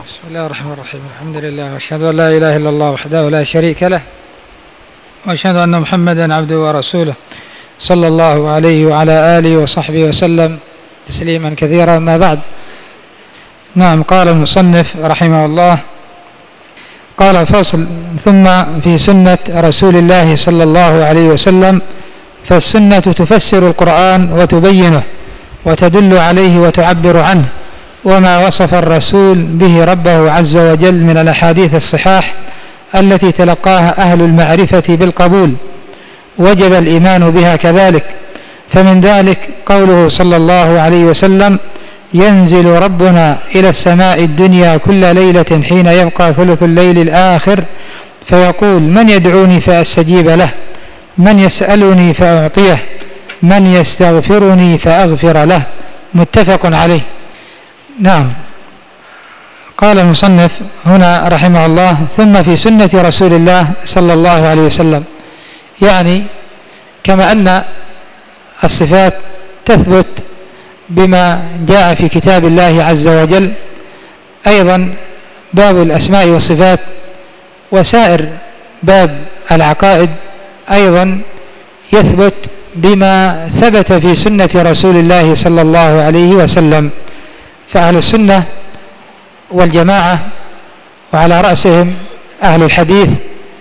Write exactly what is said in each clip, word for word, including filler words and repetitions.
بسم الله الرحمن الرحيم. الحمد لله وأشهد أن لا إله إلا الله وحده لا شريك له، وأشهد أن محمدا عبده ورسوله صلى الله عليه وعلى آله وصحبه وسلم تسليما كثيرا. ما بعد، نعم، قال المصنف رحمه الله: قال فصل: ثم في سنة رسول الله صلى الله عليه وسلم، فالسنة تفسر القرآن وتبينه وتدل عليه وتعبر عنه، وما وصف الرسول به ربه عز وجل من الأحاديث الصحاح التي تلقاها أهل المعرفة بالقبول وجب الإيمان بها كذلك. فمن ذلك قوله صلى الله عليه وسلم: ينزل ربنا إلى السماء الدنيا كل ليلة حين يبقى ثلث الليل الآخر فيقول: من يدعوني فأستجيب له، من يسألني فأعطيه، من يستغفرني فأغفر له. متفق عليه. نعم، قال المصنف هنا رحمه الله: ثم في سنة رسول الله صلى الله عليه وسلم، يعني كما أن الصفات تثبت بما جاء في كتاب الله عز وجل، أيضا باب الأسماء والصفات وسائر باب العقائد أيضا يثبت بما ثبت في سنة رسول الله صلى الله عليه وسلم. فأهل السنة والجماعة وعلى رأسهم أهل الحديث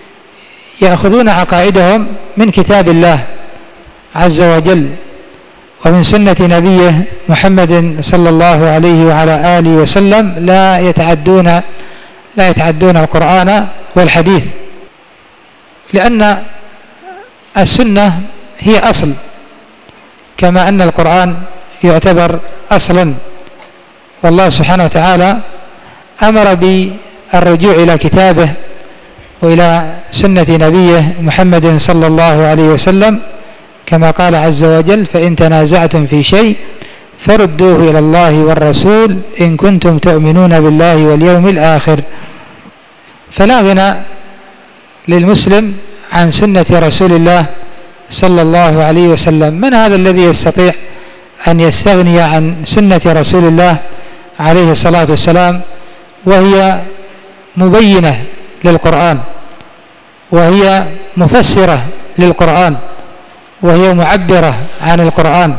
يأخذون عقائدهم من كتاب الله عز وجل ومن سنة نبيه محمد صلى الله عليه وعلى آله وسلم، لا يتعدون لا يتعدون القرآن والحديث، لأن السنة هي أصل، كما أن القرآن يعتبر أصلا. والله سبحانه وتعالى أمر بالرجوع إلى كتابه وإلى سنة نبيه محمد صلى الله عليه وسلم، كما قال عز وجل: فإن تنازعتم في شيء فردوه إلى الله والرسول إن كنتم تؤمنون بالله واليوم الآخر. فلا غنى للمسلم عن سنة رسول الله صلى الله عليه وسلم. من هذا الذي يستطيع أن يستغني عن سنة رسول الله عليه الصلاة والسلام، وهي مبينة للقرآن، وهي مفسرة للقرآن، وهي معبرة عن القرآن،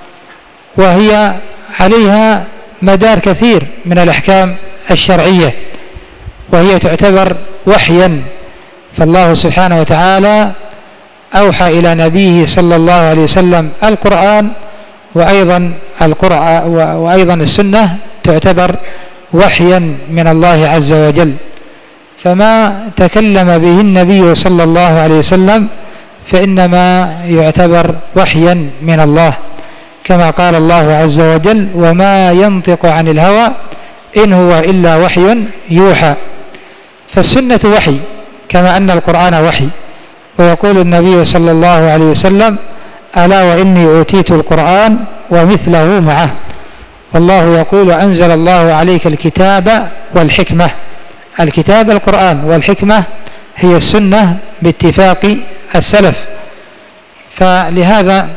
وهي عليها مدار كثير من الأحكام الشرعية، وهي تعتبر وحيا. فالله سبحانه وتعالى أوحى إلى نبيه صلى الله عليه وسلم القرآن، وأيضا القرآن وأيضا السنة تعتبر وحيا من الله عز وجل. فما تكلم به النبي صلى الله عليه وسلم فإنما يعتبر وحيا من الله، كما قال الله عز وجل: وما ينطق عن الهوى إن هو إلا وحي يوحى. فالسنة وحي كما أن القرآن وحي. ويقول النبي صلى الله عليه وسلم: ألا وإني أوتيت القرآن ومثله معه. والله يقول: أنزل الله عليك الكتاب والحكمة. الكتاب القرآن، والحكمة هي السنة باتفاق السلف. فلهذا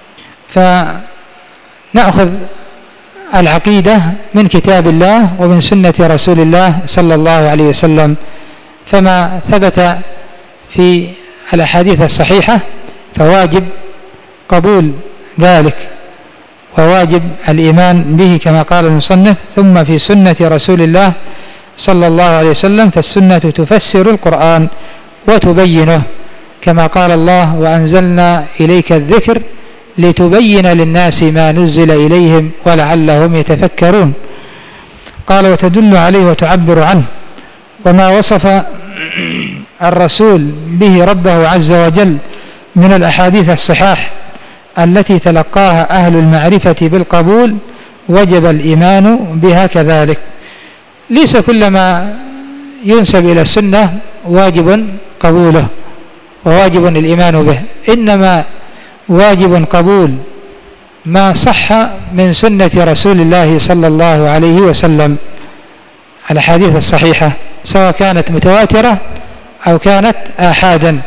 فنأخذ العقيدة من كتاب الله ومن سنة رسول الله صلى الله عليه وسلم. فما ثبت في الأحاديث الصحيحة فواجب قبول ذلك، وواجب الإيمان به، كما قال المصنف: ثم في سنة رسول الله صلى الله عليه وسلم، فالسنة تفسر القرآن وتبينه، كما قال الله: وأنزلنا إليك الذكر لتبين للناس ما نزل إليهم ولعلهم يتفكرون. قال: وتدل عليه وتعبر عنه، وما وصف الرسول به ربه عز وجل من الأحاديث الصحاح التي تلقاها أهل المعرفة بالقبول وجب الإيمان بها كذلك. ليس كل ما ينسب إلى السنة واجب قبوله وواجب الإيمان به، إنما واجب قبول ما صح من سنة رسول الله صلى الله عليه وسلم، الأحاديث الصحيحة، سواء كانت متواترة أو كانت آحادا.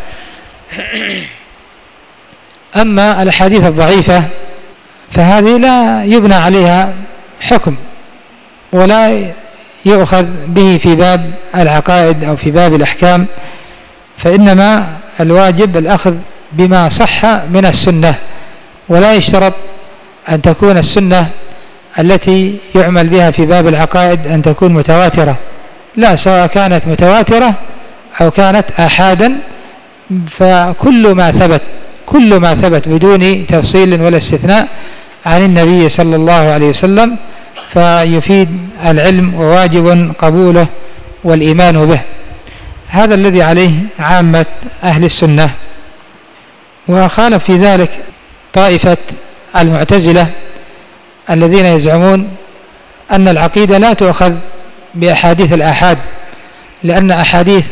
أما الأحاديث الضعيفة فهذه لا يبنى عليها حكم ولا يؤخذ به في باب العقائد أو في باب الأحكام، فإنما الواجب الأخذ بما صح من السنة، ولا يشترط أن تكون السنة التي يعمل بها في باب العقائد أن تكون متواترة، لا، سواء كانت متواترة أو كانت آحادا، فكل ما ثبت كل ما ثبت بدون تفصيل ولا استثناء عن النبي صلى الله عليه وسلم فيفيد العلم وواجب قبوله والإيمان به. هذا الذي عليه عامة أهل السنة. وخالف في ذلك طائفة المعتزلة الذين يزعمون أن العقيدة لا تؤخذ بأحاديث الآحاد، لأن أحاديث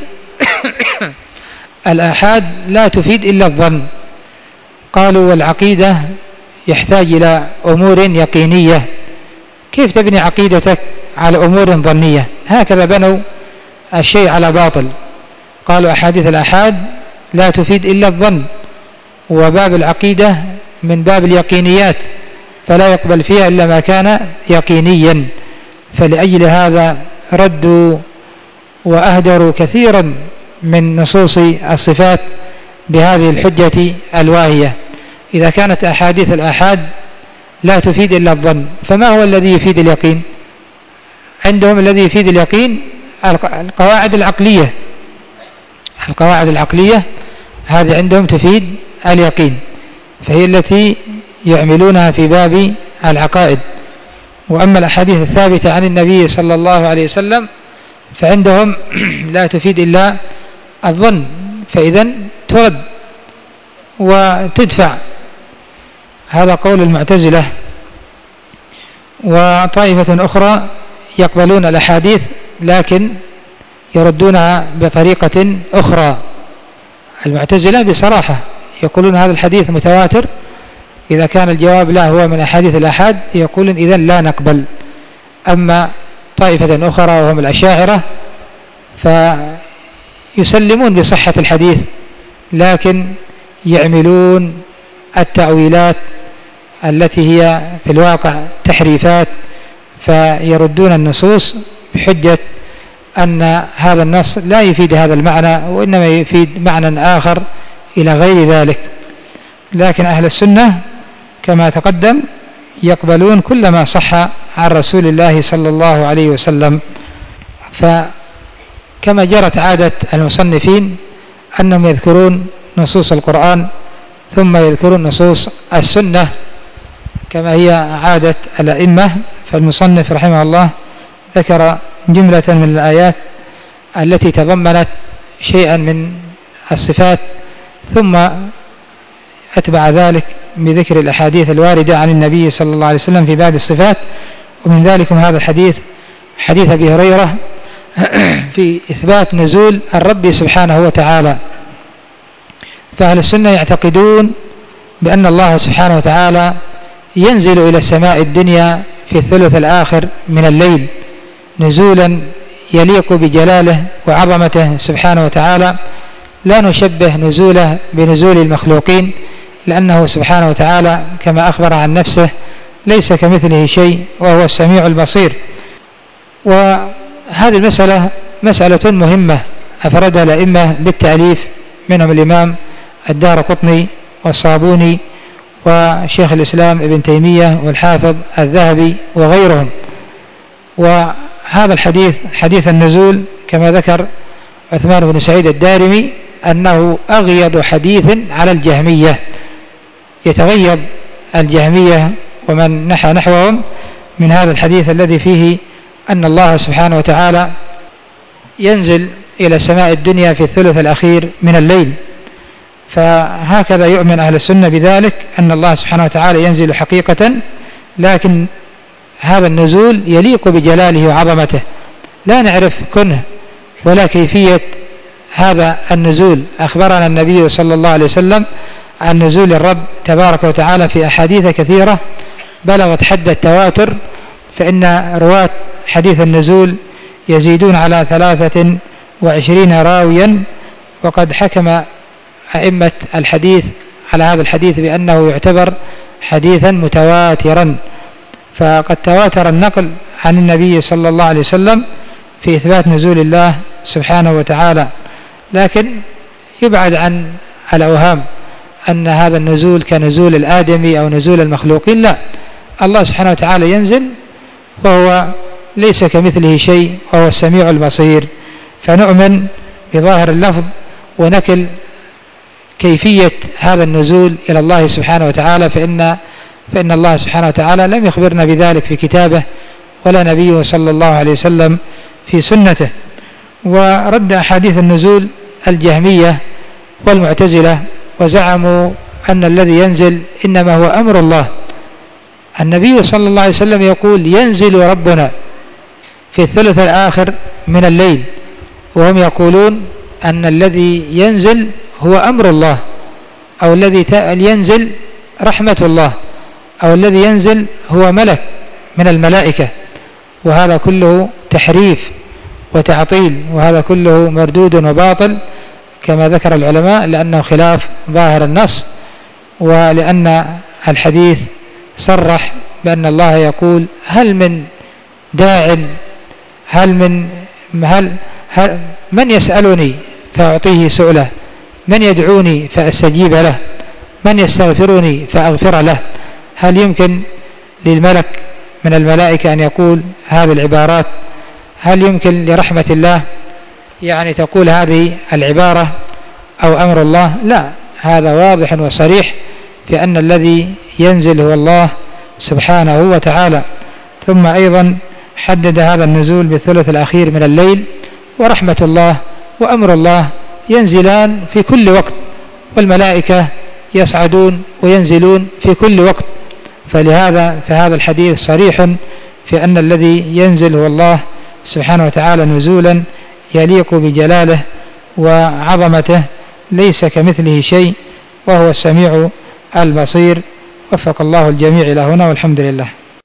الآحاد لا تفيد إلا الظن. قالوا والعقيدة يحتاج إلى أمور يقينية، كيف تبني عقيدتك على أمور ظنية؟ هكذا بنوا الشيء على باطل. قالوا أحاديث الآحاد لا تفيد إلا الظن، وباب العقيدة من باب اليقينيات فلا يقبل فيها إلا ما كان يقينيا. فلأجل هذا ردوا وأهدروا كثيرا من نصوص الصفات بهذه الحجة الواهية. إذا كانت أحاديث الآحاد لا تفيد إلا الظن، فما هو الذي يفيد اليقين؟ عندهم الذي يفيد اليقين القواعد العقلية القواعد العقلية هذه عندهم تفيد اليقين، فهي التي يعملونها في باب العقائد. وأما الأحاديث الثابتة عن النبي صلى الله عليه وسلم فعندهم لا تفيد إلا الظن، فإذن ترد وتدفع. هذا قول المعتزلة. وطائفة أخرى يقبلون الأحاديث لكن يردونها بطريقة أخرى. المعتزلة بصراحة يقولون هذا الحديث متواتر، إذا كان الجواب لا هو من أحاديث الآحاد يقولون إذن لا نقبل. أما طائفة أخرى وهم الأشاعرة فيسلمون بصحة الحديث، لكن يعملون التأويلات التي هي في الواقع تحريفات، فيردون النصوص بحجة أن هذا النص لا يفيد هذا المعنى، وإنما يفيد معنى آخر إلى غير ذلك. لكن أهل السنة كما تقدم يقبلون كل ما صح عن رسول الله صلى الله عليه وسلم. فكما جرت عادة المصنفين أنهم يذكرون نصوص القرآن ثم يذكرون نصوص السنة كما هي عادة الأئمة، فالمصنف رحمه الله ذكر جملة من الآيات التي تضمنت شيئا من الصفات، ثم أتبع ذلك بذكر الأحاديث الواردة عن النبي صلى الله عليه وسلم في باب الصفات. ومن ذلك هذا الحديث حديث أبي هريرة في إثبات نزول الرب سبحانه وتعالى. فأهل السنة يعتقدون بأن الله سبحانه وتعالى ينزل إلى السماء الدنيا في الثلث الآخر من الليل نزولا يليق بجلاله وعظمته سبحانه وتعالى، لا نشبه نزوله بنزول المخلوقين، لأنه سبحانه وتعالى كما أخبر عن نفسه ليس كمثله شيء وهو السميع البصير. وهذه المسألة مسألة مهمة أفردها الأئمة بالتأليف، منهم الإمام الدارقطني والصابوني وشيخ الإسلام ابن تيمية والحافظ الذهبي وغيرهم. وهذا الحديث حديث النزول كما ذكر عثمان بن سعيد الدارمي أنه أغيض حديث على الجهمية، يتغيب الجهمية ومن نحى نحوهم من هذا الحديث الذي فيه أن الله سبحانه وتعالى ينزل إلى سماء الدنيا في الثلث الأخير من الليل. فهكذا يؤمن أهل السنة بذلك، أن الله سبحانه وتعالى ينزل حقيقة، لكن هذا النزول يليق بجلاله وعظمته، لا نعرف كنه ولا كيفية هذا النزول. أخبرنا النبي صلى الله عليه وسلم عن نزول الرب تبارك وتعالى في أحاديث كثيرة بلغت حد التواتر، فإن رواة حديث النزول يزيدون على ثلاثة وعشرين راويا، وقد حكم أئمة الحديث على هذا الحديث بأنه يعتبر حديثا متواترا. فقد تواتر النقل عن النبي صلى الله عليه وسلم في إثبات نزول الله سبحانه وتعالى، لكن يبعد عن الأوهام أن هذا النزول كنزول الآدمي أو نزول المخلوقين، لا، الله سبحانه وتعالى ينزل وهو ليس كمثله شيء وهو السميع البصير، فنؤمن بظاهر اللفظ ونكل كيفية هذا النزول إلى الله سبحانه وتعالى، فإن, فإن الله سبحانه وتعالى لم يخبرنا بذلك في كتابه ولا نبيه صلى الله عليه وسلم في سنته. ورد أحاديث النزول الجهمية والمعتزلة وزعموا أن الذي ينزل إنما هو أمر الله. النبي صلى الله عليه وسلم يقول ينزل ربنا في الثلث الآخر من الليل، وهم يقولون أن الذي ينزل هو أمر الله، أو الذي ينزل رحمة الله، أو الذي ينزل هو ملك من الملائكة، وهذا كله تحريف وتعطيل، وهذا كله مردود وباطل كما ذكر العلماء، لأنه خلاف ظاهر النص، ولأن الحديث صرح بأن الله يقول هل من داع، هل من هل, هل من يسألني فأعطيه سؤله، من يدعوني فأستجيب له، من يستغفرني فأغفر له. هل يمكن للملك من الملائكة أن يقول هذه العبارات؟ هل يمكن لرحمة الله يعني تقول هذه العبارة أو أمر الله؟ لا، هذا واضح وصريح في أن الذي ينزل هو الله سبحانه وتعالى. ثم أيضا حدد هذا النزول بالثلث الأخير من الليل، ورحمة الله وأمر الله ينزلان في كل وقت، والملائكة يصعدون وينزلون في كل وقت، فلهذا فهذا الحديث صريح في أن الذي ينزل هو الله سبحانه وتعالى نزولا يليق بجلاله وعظمته، ليس كمثله شيء وهو السميع البصير. وفق الله الجميع إلى هنا، والحمد لله.